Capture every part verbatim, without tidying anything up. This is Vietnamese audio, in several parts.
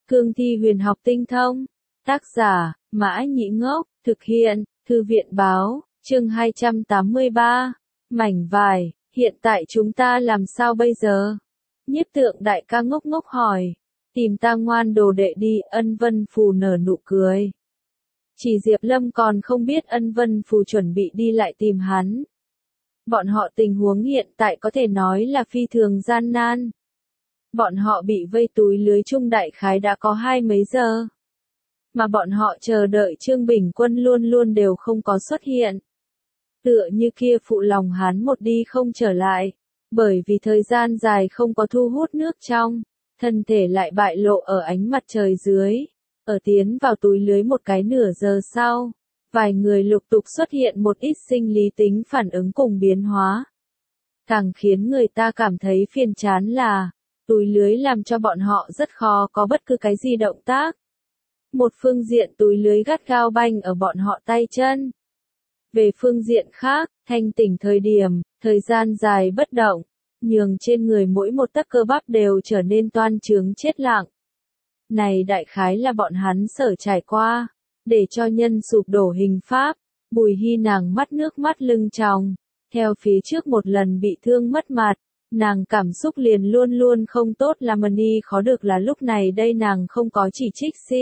Cương thi huyền học tinh thông. Tác giả, Mã Nhĩ Ngốc, thực hiện, Thư viện báo, chương hai trăm tám mươi ba. Mảnh vải, hiện tại chúng ta làm sao bây giờ? Nhiếp Tượng đại ca ngốc ngốc hỏi. Tìm ta ngoan đồ đệ đi, Ân Vân Phù nở nụ cười. Chỉ Diệp Lâm còn không biết Ân Vân Phù chuẩn bị đi lại tìm hắn. Bọn họ tình huống hiện tại có thể nói là phi thường gian nan. Bọn họ bị vây túi lưới chung đại khái đã có hai mấy giờ. Mà bọn họ chờ đợi Trương Bình Quân luôn luôn đều không có xuất hiện. Tựa như kia phụ lòng hắn một đi không trở lại. Bởi vì thời gian dài không có thu hút nước trong, thân thể lại bại lộ ở ánh mặt trời dưới. Ở tiến vào túi lưới một cái nửa giờ sau, vài người lục tục xuất hiện một ít sinh lý tính phản ứng cùng biến hóa. Càng khiến người ta cảm thấy phiền chán là, túi lưới làm cho bọn họ rất khó có bất cứ cái gì động tác. Một phương diện túi lưới gắt gao banh ở bọn họ tay chân. Về phương diện khác, thanh tỉnh thời điểm, thời gian dài bất động, nhường trên người mỗi một tấc cơ bắp đều trở nên toan trướng chết lặng. Này đại khái là bọn hắn sở trải qua, để cho nhân sụp đổ hình pháp. Bùi Hy nàng mắt nước mắt lưng tròng, theo phía trước một lần bị thương mất mặt, nàng cảm xúc liền luôn luôn không tốt làm ni khó được là lúc này đây nàng không có chỉ trích Si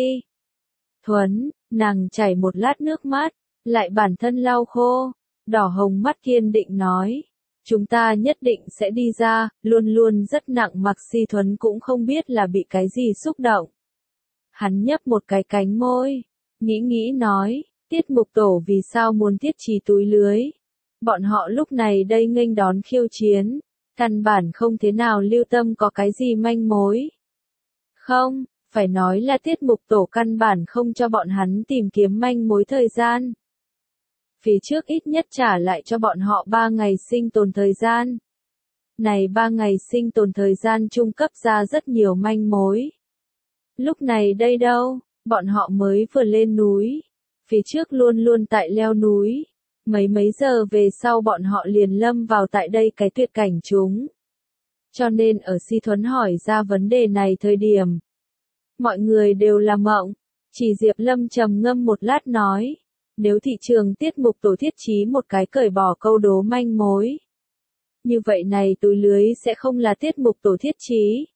Thuấn, nàng chảy một lát nước mắt, lại bản thân lau khô, đỏ hồng mắt kiên định nói. Chúng ta nhất định sẽ đi ra, luôn luôn rất nặng mặc Si Thuấn cũng không biết là bị cái gì xúc động. Hắn nhấp một cái cánh môi, nghĩ nghĩ nói, Tiết Mục Tổ vì sao muốn thiết trí túi lưới. Bọn họ lúc này đây nghênh đón khiêu chiến, căn bản không thế nào lưu tâm có cái gì manh mối. Không, phải nói là Tiết Mục Tổ căn bản không cho bọn hắn tìm kiếm manh mối thời gian. Phía trước ít nhất trả lại cho bọn họ ba ngày sinh tồn thời gian. Này ba ngày sinh tồn thời gian trung cấp ra rất nhiều manh mối. Lúc này đây đâu, bọn họ mới vừa lên núi. Phía trước luôn luôn tại leo núi. Mấy mấy giờ về sau bọn họ liền lâm vào tại đây cái tuyệt cảnh chúng. Cho nên ở Si Thuấn hỏi ra vấn đề này thời điểm. Mọi người đều là mộng. Chỉ Diệp Lâm trầm ngâm một lát nói. Nếu thị trường Tiết Mục Tổ thiết trí một cái cởi bỏ câu đố manh mối. Như vậy này túi lưới sẽ không là Tiết Mục Tổ thiết trí.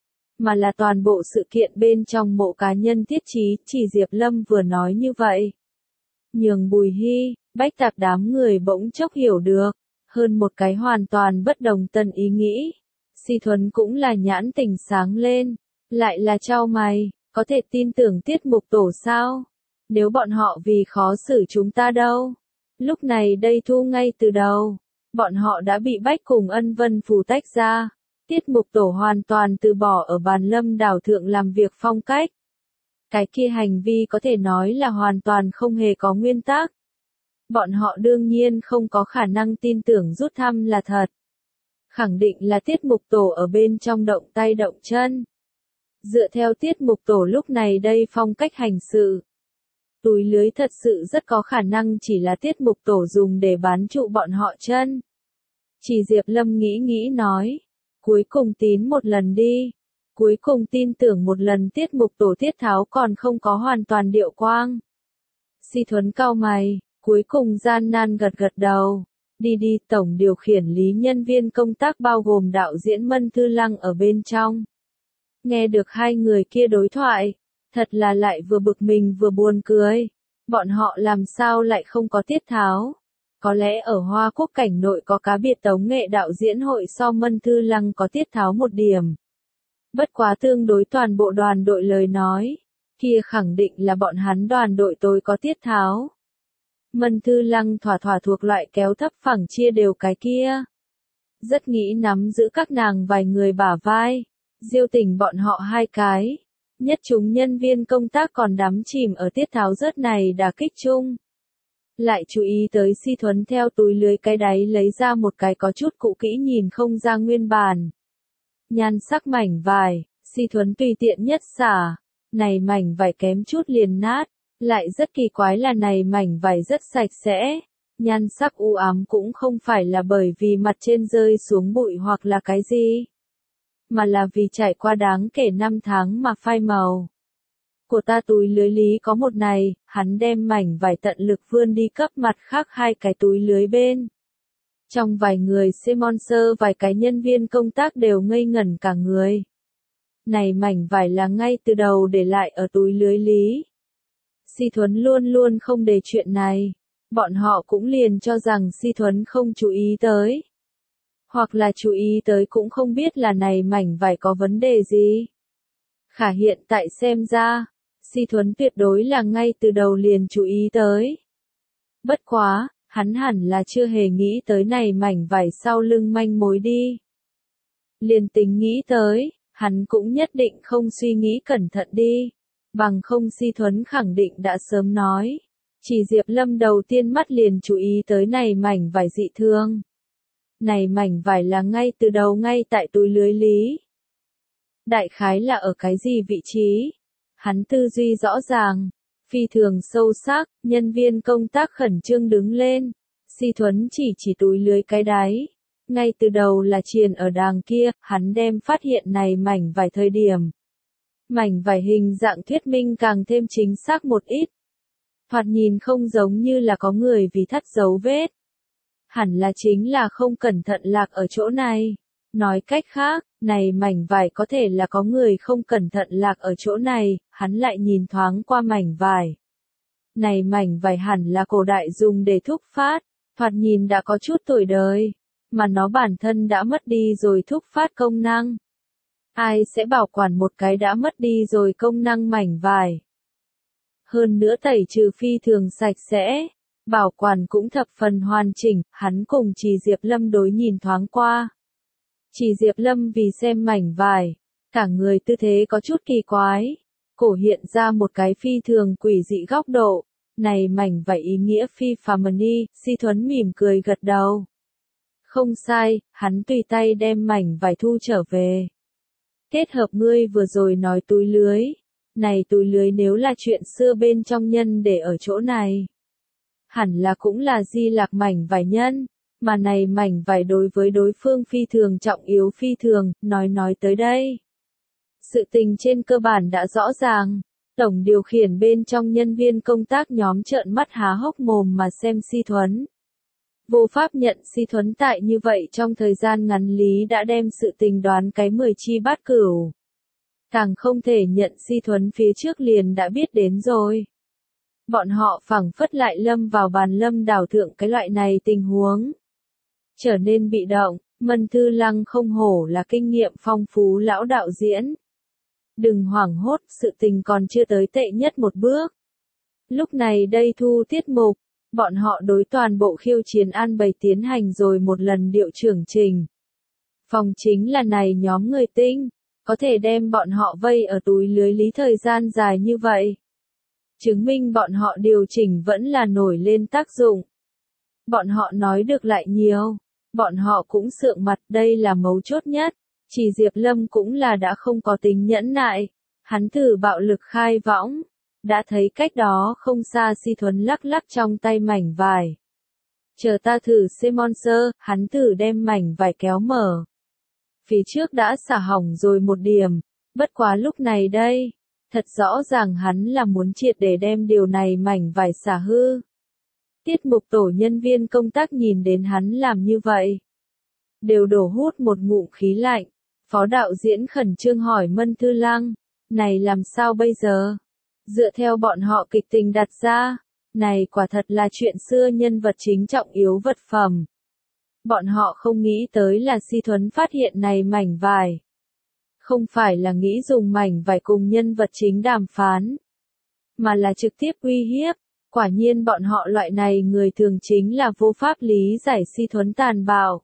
Mà là toàn bộ sự kiện bên trong mộ cá nhân thiết trí, chỉ Diệp Lâm vừa nói như vậy. Nhường Bùi Hy, Bách Tạp đám người bỗng chốc hiểu được, hơn một cái hoàn toàn bất đồng tân ý nghĩ. Si Thuấn cũng là nhãn tỉnh sáng lên, lại là chau mày, có thể tin tưởng Tiết Mục Tổ sao? Nếu bọn họ vì khó xử chúng ta đâu? Lúc này đây thu ngay từ đầu, bọn họ đã bị Bách cùng Ân Vân Phù tách ra. Tiết Mục Tổ hoàn toàn từ bỏ ở Bàn Lâm đảo thượng làm việc phong cách. Cái kia hành vi có thể nói là hoàn toàn không hề có nguyên tắc. Bọn họ đương nhiên không có khả năng tin tưởng rút thăm là thật. Khẳng định là Tiết Mục Tổ ở bên trong động tay động chân. Dựa theo Tiết Mục Tổ lúc này đây phong cách hành sự. Túi lưới thật sự rất có khả năng chỉ là Tiết Mục Tổ dùng để bán trụ bọn họ chân. Chỉ Diệp Lâm nghĩ nghĩ nói. Cuối cùng tín một lần đi. Cuối cùng tin tưởng một lần Tiết Mục Tổ Tiết Tháo còn không có hoàn toàn điệu quang. Si Thuấn cau mày, cuối cùng gian nan gật gật đầu. Đi đi tổng điều khiển lý nhân viên công tác bao gồm đạo diễn Mân Thư Lăng ở bên trong. Nghe được hai người kia đối thoại, thật là lại vừa bực mình vừa buồn cười. Bọn họ làm sao lại không có Tiết Tháo? Có lẽ ở Hoa Quốc cảnh nội có cá biệt tống nghệ đạo diễn hội so Mân Thư Lăng có Tiết Tháo một điểm. Bất quá tương đối toàn bộ đoàn đội lời nói, kia khẳng định là bọn hắn đoàn đội tôi có Tiết Tháo. Mân Thư Lăng thỏa thỏa thuộc loại kéo thấp phẳng chia đều cái kia. Rất nghĩ nắm giữ các nàng vài người bả vai, diêu tỉnh bọn họ hai cái. Nhất chúng nhân viên công tác còn đắm chìm ở Tiết Tháo rớt này đả kích chung. Lại chú ý tới Si Thuấn theo túi lưới cái đáy lấy ra một cái có chút cũ kỹ nhìn không ra nguyên bản. Nhan sắc mảnh vải, Si Thuấn tùy tiện nhất xả. Này mảnh vải kém chút liền nát. Lại rất kỳ quái là này mảnh vải rất sạch sẽ. Nhan sắc u ám cũng không phải là bởi vì mặt trên rơi xuống bụi hoặc là cái gì. Mà là vì trải qua đáng kể năm tháng mà phai màu. của ta túi lưới lý có một này, hắn đem mảnh vải tận lực vươn đi cấp mặt khác hai cái túi lưới bên. Trong vài người sponsor vài cái nhân viên công tác đều ngây ngẩn cả người. Này mảnh vải là ngay từ đầu để lại ở túi lưới lý. Si Thuấn luôn luôn không để chuyện này. Bọn họ cũng liền cho rằng Si Thuấn không chú ý tới. Hoặc là chú ý tới cũng không biết là này mảnh vải có vấn đề gì. Khả hiện tại xem ra, Si Thuấn tuyệt đối là ngay từ đầu liền chú ý tới. Bất quá, hắn hẳn là chưa hề nghĩ tới này mảnh vải sau lưng manh mối đi. Liền tính nghĩ tới, hắn cũng nhất định không suy nghĩ cẩn thận đi. Bằng không Si Thuấn khẳng định đã sớm nói. Chỉ Diệp Lâm đầu tiên mắt liền chú ý tới này mảnh vải dị thương. Này mảnh vải là ngay từ đầu ngay tại túi lưới lý. Đại khái là ở cái gì vị trí? Hắn tư duy rõ ràng, phi thường sâu sắc, nhân viên công tác khẩn trương đứng lên. Si Thuấn chỉ chỉ túi lưới cái đáy. Ngay từ đầu là triền ở đàng kia, hắn đem phát hiện này mảnh vải thời điểm. Mảnh vải hình dạng thuyết minh càng thêm chính xác một ít. Thoạt nhìn không giống như là có người vì thắt dấu vết. Hẳn là chính là không cẩn thận lạc ở chỗ này. Nói cách khác, này mảnh vải có thể là có người không cẩn thận lạc ở chỗ này, hắn lại nhìn thoáng qua mảnh vải. Này mảnh vải hẳn là cổ đại dùng để thúc phát, thoạt nhìn đã có chút tuổi đời, mà nó bản thân đã mất đi rồi thúc phát công năng. Ai sẽ bảo quản một cái đã mất đi rồi công năng mảnh vải? Hơn nữa tẩy trừ phi thường sạch sẽ, bảo quản cũng thập phần hoàn chỉnh, hắn cùng Trì Diệp Lâm đối nhìn thoáng qua. Trì Diệp Lâm vì xem mảnh vải, cả người tư thế có chút kỳ quái, cổ hiện ra một cái phi thường quỷ dị góc độ, này mảnh vải ý nghĩa phi phàm đi, Si Thuấn mỉm cười gật đầu. Không sai, hắn tùy tay đem mảnh vải thu trở về. Kết hợp ngươi vừa rồi nói túi lưới. Này túi lưới nếu là chuyện xưa bên trong nhân để ở chỗ này. Hẳn là cũng là di lạc mảnh vải nhân, mà này mảnh vải đối với đối phương phi thường trọng yếu phi thường, nói nói tới đây. Sự tình trên cơ bản đã rõ ràng, tổng điều khiển bên trong nhân viên công tác nhóm trợn mắt há hốc mồm mà xem Si Thuấn. Vô pháp nhận Si Thuấn tại như vậy trong thời gian ngắn lý đã đem sự tình đoán cái mười chi bát cửu. Càng không thể nhận Si Thuấn phía trước liền đã biết đến rồi. Bọn họ phảng phất lại lâm vào bàn lâm đảo thượng cái loại này tình huống. Trở nên bị động, Mân Thư Lăng không hổ là kinh nghiệm phong phú lão đạo diễn. Đừng hoảng hốt, sự tình còn chưa tới tệ nhất một bước. Lúc này đây thu tiết mục, bọn họ đối toàn bộ khiêu chiến an bày tiến hành rồi một lần điệu trưởng trình. Phòng chính là này nhóm người tinh. Có thể đem bọn họ vây ở túi lưới lý thời gian dài như vậy. Chứng minh bọn họ điều chỉnh vẫn là nổi lên tác dụng. Bọn họ nói được lại nhiều. Bọn họ cũng sượng mặt, đây là mấu chốt nhất. Chỉ Diệp Lâm cũng là đã không có tính nhẫn nại. Hắn thử bạo lực khai võng. Đã thấy cách đó không xa Si Thuấn lắc lắc trong tay mảnh vải. Chờ ta thử sponsor, hắn thử đem mảnh vải kéo mở. Phía trước đã xả hỏng rồi một điểm, bất quá lúc này đây, thật rõ ràng hắn là muốn triệt để đem điều này mảnh vải xả hư. Tiết mục tổ nhân viên công tác nhìn đến hắn làm như vậy. Đều đổ hút một ngụm khí lạnh, phó đạo diễn khẩn trương hỏi Mân Thư Lăng, này làm sao bây giờ? Dựa theo bọn họ kịch tình đặt ra, này quả thật là chuyện xưa nhân vật chính trọng yếu vật phẩm. Bọn họ không nghĩ tới là Si Thuấn phát hiện này mảnh vải. Không phải là nghĩ dùng mảnh vải cùng nhân vật chính đàm phán, mà là trực tiếp uy hiếp. Quả nhiên bọn họ loại này người thường chính là vô pháp lý giải Si Thuấn tàn bạo.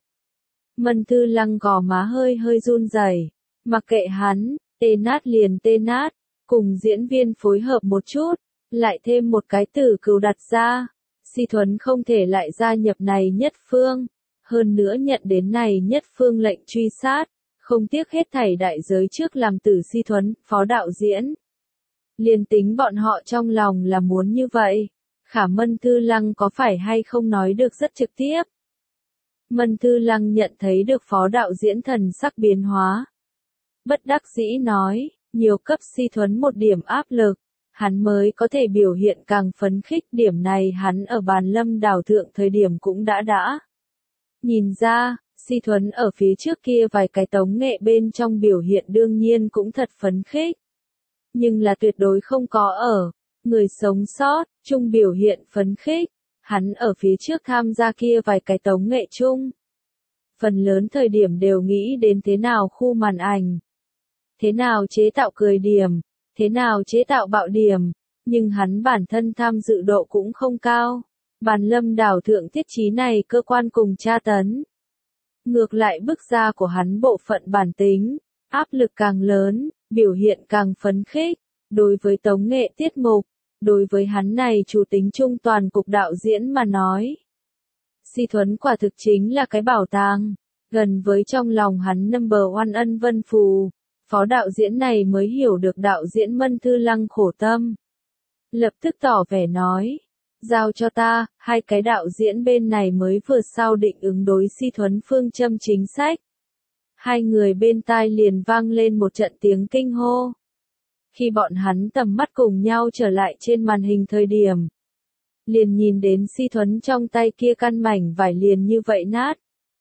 Mân Thư Lăng gò má hơi hơi run rẩy, mặc kệ hắn, tê nát liền tê nát, cùng diễn viên phối hợp một chút, lại thêm một cái từ cừu đặt ra. Si Thuấn không thể lại gia nhập này nhất phương. Hơn nữa nhận đến này nhất phương lệnh truy sát, không tiếc hết thảy đại giới trước làm tử Si Thuấn, phó đạo diễn. Liên tính bọn họ trong lòng là muốn như vậy, khả Mân Thư Lăng có phải hay không nói được rất trực tiếp. Mân Thư Lăng nhận thấy được phó đạo diễn thần sắc biến hóa. Bất đắc dĩ nói, nhiều cấp Si Thuấn một điểm áp lực, hắn mới có thể biểu hiện càng phấn khích. Điểm này hắn ở bàn lâm đảo thượng thời điểm cũng đã đã nhìn ra. Si Thuấn ở phía trước kia vài cái tống nghệ bên trong biểu hiện đương nhiên cũng thật phấn khích. Nhưng là tuyệt đối không có ở người sống sót chung biểu hiện phấn khích. Hắn ở phía trước tham gia kia vài cái tống nghệ chung. Phần lớn thời điểm đều nghĩ đến thế nào khu màn ảnh. Thế nào chế tạo cười điểm. Thế nào chế tạo bạo điểm. Nhưng hắn bản thân tham dự độ cũng không cao. Bàn lâm đảo thượng thiết trí này cơ quan cùng tra tấn. Ngược lại bức ra của hắn bộ phận bản tính. Áp lực càng lớn, biểu hiện càng phấn khích. Đối với tống nghệ tiết mục. Đối với hắn này chủ tính trung toàn cục đạo diễn mà nói. Si Thuấn quả thực chính là cái bảo tàng. Gần với trong lòng hắn number one ân vân phù. Phó đạo diễn này mới hiểu được đạo diễn Mân Thư Lăng khổ tâm. Lập tức tỏ vẻ nói. Giao cho ta, hai cái đạo diễn bên này mới vừa sao định ứng đối Si Thuấn phương châm chính sách. Hai người bên tai liền vang lên một trận tiếng kinh hô. Khi bọn hắn tầm mắt cùng nhau trở lại trên màn hình thời điểm. Liền nhìn đến Si Thuấn trong tay kia căn mảnh vải liền như vậy nát.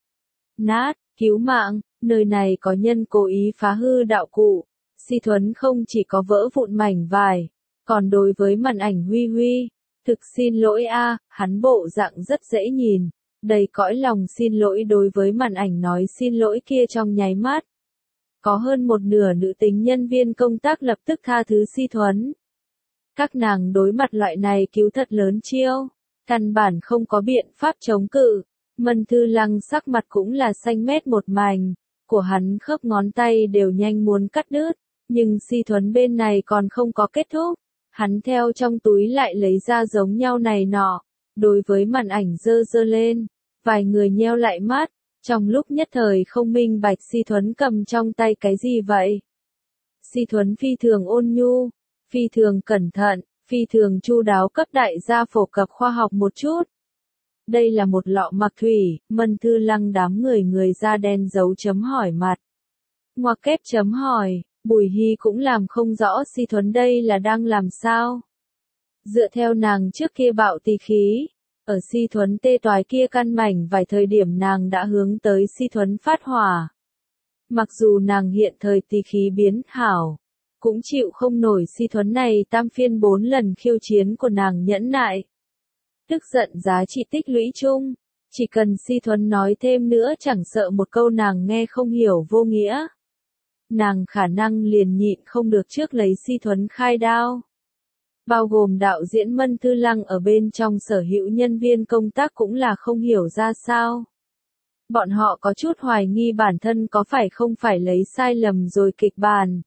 Nát, cứu mạng, nơi này có nhân cố ý phá hư đạo cụ. Si Thuấn không chỉ có vỡ vụn mảnh vải, còn đối với màn ảnh Huy Huy. Thực xin lỗi a, hắn bộ dạng rất dễ nhìn. Đầy cõi lòng xin lỗi đối với màn ảnh nói xin lỗi kia trong nháy mắt. Có hơn một nửa nữ tính nhân viên công tác lập tức tha thứ Si Thuấn. Các nàng đối mặt loại này cứu thật lớn chiêu. Căn bản không có biện pháp chống cự. Mân Thư Lăng sắc mặt cũng là xanh mét một mảnh. Của hắn khớp ngón tay đều nhanh muốn cắt đứt. Nhưng Si Thuấn bên này còn không có kết thúc. Hắn theo trong túi lại lấy ra giống nhau này nọ. Đối với màn ảnh dơ dơ lên. Vài người nheo lại mắt. Trong lúc nhất thời không minh bạch Si Thuấn cầm trong tay cái gì vậy. Si Thuấn phi thường ôn nhu. Phi thường cẩn thận. Phi thường chu đáo cấp đại gia phổ cập khoa học một chút. Đây là một lọ mặc thủy. Mân Thư Lăng đám người người da đen dấu chấm hỏi mặt. Ngoặc kép chấm hỏi. Bùi Hy cũng làm không rõ Si Thuấn đây là đang làm sao. Dựa theo nàng trước kia bạo tỳ khí. Ở Si Thuấn tê toái kia căn mảnh vài thời điểm nàng đã hướng tới Si Thuấn phát hỏa. Mặc dù nàng hiện thời tỳ khí biến hảo. Cũng chịu không nổi Si Thuấn này tam phiên bốn lần khiêu chiến của nàng nhẫn nại. Tức giận giá trị tích lũy chung. Chỉ cần Si Thuấn nói thêm nữa chẳng sợ một câu nàng nghe không hiểu vô nghĩa. Nàng khả năng liền nhịn không được trước lấy Si Thuấn khai đao. Bao gồm đạo diễn Mân Thư Lăng ở bên trong sở hữu nhân viên công tác cũng là không hiểu ra sao. Bọn họ có chút hoài nghi bản thân có phải không phải lấy sai lầm rồi kịch bản.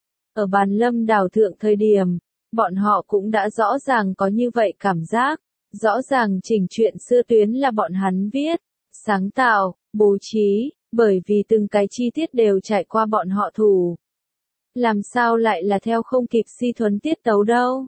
Ở bàn lâm đảo thượng thời điểm, bọn họ cũng đã rõ ràng có như vậy cảm giác. Rõ ràng chỉnh truyện xưa tuyến là bọn hắn viết, sáng tạo, bố trí, bởi vì từng cái chi tiết đều trải qua bọn họ thủ. Làm sao lại là theo không kịp Si Thuấn tiết tấu đâu.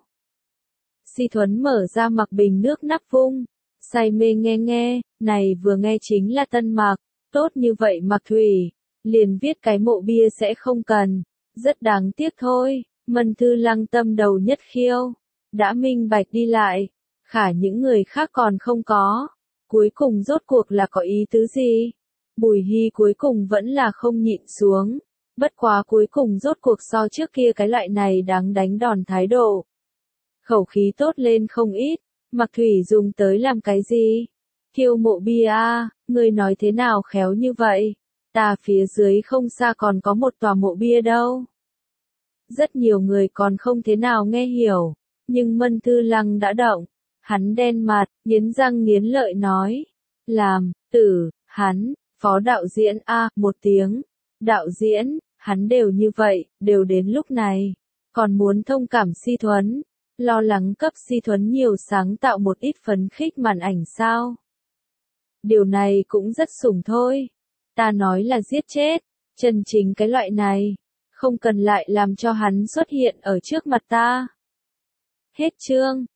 Si Thuấn mở ra mặc bình nước nắp vung, say mê nghe nghe, này vừa nghe chính là tân mặc, tốt như vậy mặc thủy, liền viết cái mộ bia sẽ không cần, rất đáng tiếc thôi. Mân Thư Lăng tâm đầu nhất khiêu, đã minh bạch đi lại, khả những người khác còn không có, cuối cùng rốt cuộc là có ý tứ gì? Bùi Hy cuối cùng vẫn là không nhịn xuống, bất quá cuối cùng rốt cuộc so trước kia cái loại này đáng đánh đòn thái độ. Khẩu khí tốt lên không ít, mặc thủy dùng tới làm cái gì? Thiêu mộ bia a, người nói thế nào khéo như vậy? Ta phía dưới không xa còn có một tòa mộ bia đâu. Rất nhiều người còn không thế nào nghe hiểu, nhưng Mân Thư Lăng đã động. Hắn đen mặt, nghiến răng nghiến lợi nói. Làm, tử, hắn, phó đạo diễn a, một tiếng. Đạo diễn, hắn đều như vậy, đều đến lúc này. Còn muốn thông cảm Si Thuấn. Lo lắng cấp Si Thuấn nhiều sáng tạo một ít phấn khích màn ảnh sao. Điều này cũng rất sủng thôi. Ta nói là giết chết. Chân chính cái loại này. Không cần lại làm cho hắn xuất hiện ở trước mặt ta. Hết chương.